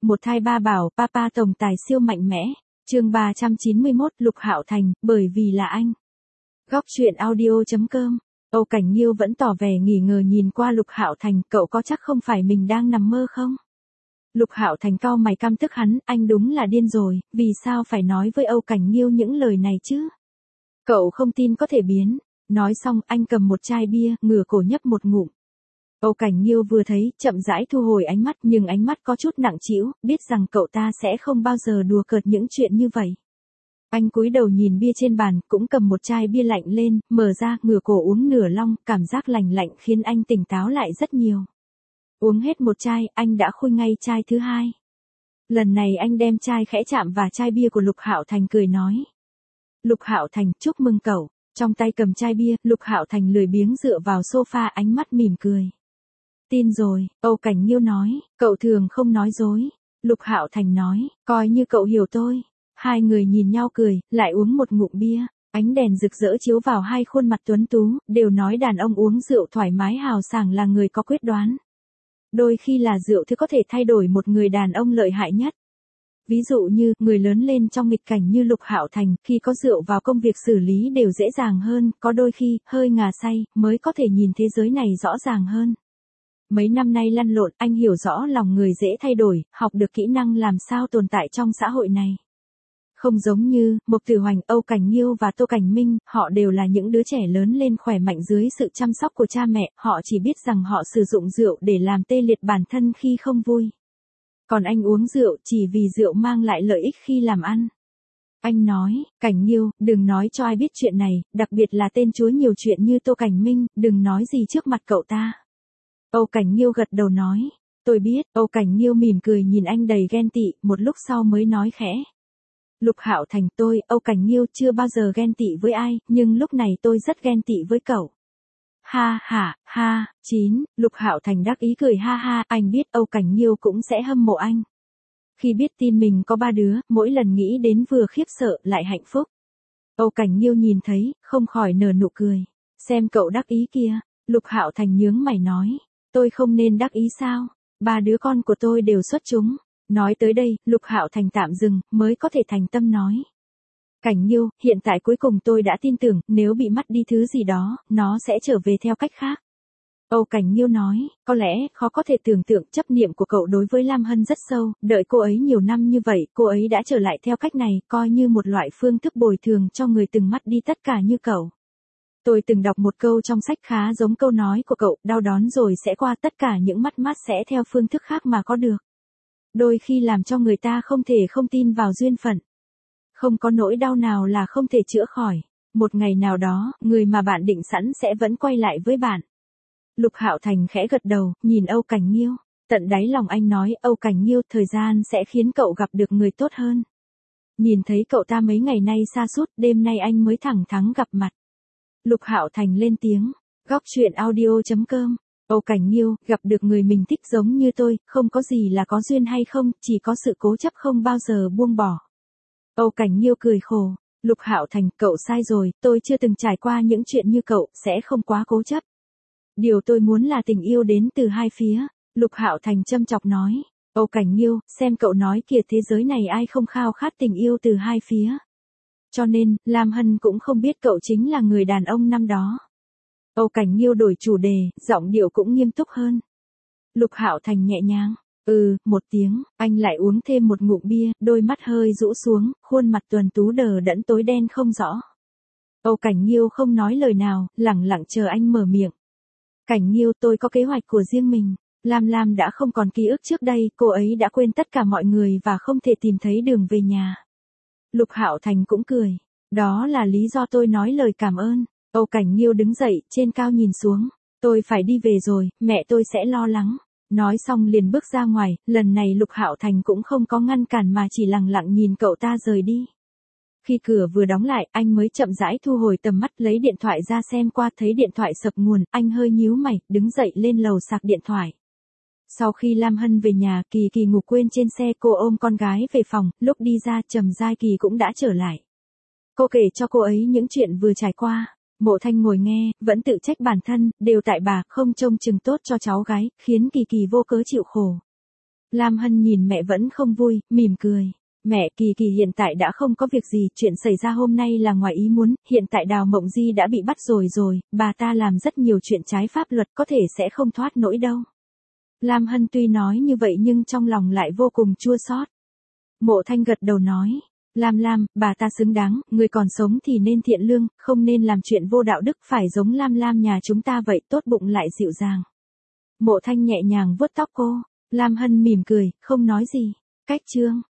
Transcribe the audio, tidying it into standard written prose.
Một thai ba bảo, papa tổng tài siêu mạnh mẽ. Chương 391, Lục Hạo Thành, bởi vì là anh. Góc truyện audio.com. Âu Cảnh Nghiêu vẫn tỏ vẻ nghi ngờ nhìn qua Lục Hạo Thành, cậu có chắc không phải mình đang nằm mơ không? Lục Hạo Thành cau mày căm tức hắn, anh đúng là điên rồi, vì sao phải nói với Âu Cảnh Nghiêu những lời này chứ? Cậu không tin có thể biến. Nói xong, anh cầm một chai bia, ngửa cổ nhấp một ngụm. Âu Cảnh Nghiêu vừa thấy, chậm rãi thu hồi ánh mắt, nhưng ánh mắt có chút nặng trĩu, biết rằng cậu ta sẽ không bao giờ đùa cợt những chuyện như vậy. Anh cúi đầu nhìn bia trên bàn, cũng cầm một chai bia lạnh lên, mở ra, ngửa cổ uống nửa long, cảm giác lành lạnh khiến anh tỉnh táo lại rất nhiều. Uống hết một chai, anh đã khui ngay chai thứ hai. Lần này anh đem chai khẽ chạm vào chai bia của Lục Hạo Thành cười nói. Lục Hạo Thành, chúc mừng cậu. Trong tay cầm chai bia, Lục Hạo Thành lười biếng dựa vào sofa, ánh mắt mỉm cười. Tin rồi, Âu Cảnh Nghiêu nói, cậu thường không nói dối. Lục Hạo Thành nói, coi như cậu hiểu tôi. Hai người nhìn nhau cười, lại uống một ngụm bia. Ánh đèn rực rỡ chiếu vào hai khuôn mặt tuấn tú, đều nói đàn ông uống rượu thoải mái hào sảng là người có quyết đoán. Đôi khi là rượu thứ có thể thay đổi một người đàn ông lợi hại nhất. Ví dụ như, người lớn lên trong nghịch cảnh như Lục Hạo Thành, khi có rượu vào công việc xử lý đều dễ dàng hơn, có đôi khi, hơi ngà say, mới có thể nhìn thế giới này rõ ràng hơn. Mấy năm nay lăn lộn, anh hiểu rõ lòng người dễ thay đổi, học được kỹ năng làm sao tồn tại trong xã hội này. Không giống như, Mộc Tử Hoành, Âu Cảnh Nghiêu và Tô Cảnh Minh, họ đều là những đứa trẻ lớn lên khỏe mạnh dưới sự chăm sóc của cha mẹ, họ chỉ biết rằng họ sử dụng rượu để làm tê liệt bản thân khi không vui. Còn anh uống rượu chỉ vì rượu mang lại lợi ích khi làm ăn. Anh nói, Cảnh Nghiêu, đừng nói cho ai biết chuyện này, đặc biệt là tên chúa nhiều chuyện như Tô Cảnh Minh, đừng nói gì trước mặt cậu ta. Âu Cảnh Nghiêu gật đầu nói, tôi biết. Âu Cảnh Nghiêu mỉm cười nhìn anh đầy ghen tị, một lúc sau mới nói khẽ. Lục Hạo Thành, tôi, Âu Cảnh Nghiêu chưa bao giờ ghen tị với ai, nhưng lúc này tôi rất ghen tị với cậu. Ha ha, ha, Lục Hạo Thành đắc ý cười ha ha, anh biết Âu Cảnh Nghiêu cũng sẽ hâm mộ anh. Khi biết tin mình có 3 đứa, mỗi lần nghĩ đến vừa khiếp sợ lại hạnh phúc. Âu Cảnh Nghiêu nhìn thấy, không khỏi nở nụ cười. Xem cậu đắc ý kia. Lục Hạo Thành nhướng mày nói, tôi không nên đắc ý sao? 3 đứa con của tôi đều xuất chúng. Nói tới đây, Lục Hạo Thành tạm dừng, mới có thể thành tâm nói. Cảnh Nghiêu, hiện tại cuối cùng tôi đã tin tưởng, nếu bị mất đi thứ gì đó, nó sẽ trở về theo cách khác. Âu Cảnh Nghiêu nói, có lẽ, khó có thể tưởng tượng chấp niệm của cậu đối với Lam Hân rất sâu, đợi cô ấy nhiều năm như vậy, cô ấy đã trở lại theo cách này, coi như một loại phương thức bồi thường cho người từng mất đi tất cả như cậu. Tôi từng đọc một câu trong sách khá giống câu nói của cậu, đau đớn rồi sẽ qua, tất cả những mất mát sẽ theo phương thức khác mà có được. Đôi khi làm cho người ta không thể không tin vào duyên phận. Không có nỗi đau nào là không thể chữa khỏi. Một ngày nào đó, người mà bạn định sẵn sẽ vẫn quay lại với bạn. Lục Hạo Thành khẽ gật đầu, nhìn Âu Cảnh Nghiêu. Tận đáy lòng anh nói, Âu Cảnh Nghiêu, thời gian sẽ khiến cậu gặp được người tốt hơn. Nhìn thấy cậu ta mấy ngày nay sa sút, đêm nay anh mới thẳng thắn gặp mặt. Lục Hạo Thành lên tiếng. Góc truyện audio.com. Âu Cảnh Nghiêu, gặp được người mình thích giống như tôi, không có gì là có duyên hay không, chỉ có sự cố chấp không bao giờ buông bỏ. Âu Cảnh Nghiêu cười khổ. Lục Hạo Thành, cậu sai rồi, tôi chưa từng trải qua những chuyện như cậu, sẽ không quá cố chấp. Điều tôi muốn là tình yêu đến từ hai phía. Lục Hạo Thành châm chọc nói. Âu Cảnh Nghiêu, xem cậu nói kìa, thế giới này ai không khao khát tình yêu từ hai phía. Cho nên, Lam Hân cũng không biết cậu chính là người đàn ông năm đó. Âu Cảnh Nghiêu đổi chủ đề, giọng điệu cũng nghiêm túc hơn. Lục Hạo Thành nhẹ nhàng. Một tiếng, anh lại uống thêm một ngụm bia, đôi mắt hơi rũ xuống, khuôn mặt tuấn tú đờ đẫn tối đen không rõ. Âu Cảnh Nghiêu không nói lời nào, lẳng lặng chờ anh mở miệng. Cảnh Nghiêu, tôi có kế hoạch của riêng mình. Lam đã không còn ký ức trước đây, cô ấy đã quên tất cả mọi người và không thể tìm thấy đường về nhà. Lục Hạo Thành cũng cười. Đó là lý do tôi nói lời cảm ơn. Âu Cảnh Nghiêu đứng dậy, trên cao nhìn xuống. Tôi phải đi về rồi, mẹ tôi sẽ lo lắng. Nói xong liền bước ra ngoài, lần này Lục Hạo Thành cũng không có ngăn cản mà chỉ lặng lặng nhìn cậu ta rời đi. Khi cửa vừa đóng lại, anh mới chậm rãi thu hồi tầm mắt, lấy điện thoại ra xem qua, thấy điện thoại sập nguồn, anh hơi nhíu mày, đứng dậy lên lầu sạc điện thoại. Sau khi Lam Hân về nhà, Kỳ Kỳ ngủ quên trên xe, cô ôm con gái về phòng, lúc đi ra, Trầm Giai Kỳ cũng đã trở lại. Cô kể cho cô ấy những chuyện vừa trải qua. Mộ Thanh ngồi nghe, vẫn tự trách bản thân, đều tại bà, không trông chừng tốt cho cháu gái, khiến Kỳ Kỳ vô cớ chịu khổ. Lam Hân nhìn mẹ vẫn không vui, mỉm cười. Mẹ, Kỳ Kỳ hiện tại đã không có việc gì, chuyện xảy ra hôm nay là ngoài ý muốn, hiện tại Đào Mộng Di đã bị bắt rồi, bà ta làm rất nhiều chuyện trái pháp luật có thể sẽ không thoát nổi đâu. Lam Hân tuy nói như vậy nhưng trong lòng lại vô cùng chua xót. Mộ Thanh gật đầu nói, Lam, bà ta xứng đáng, người còn sống thì nên thiện lương, không nên làm chuyện vô đạo đức, phải giống Lam nhà chúng ta vậy, tốt bụng lại dịu dàng. Mộ Thanh nhẹ nhàng vuốt tóc cô, Lam Hân mỉm cười, không nói gì. Cách chương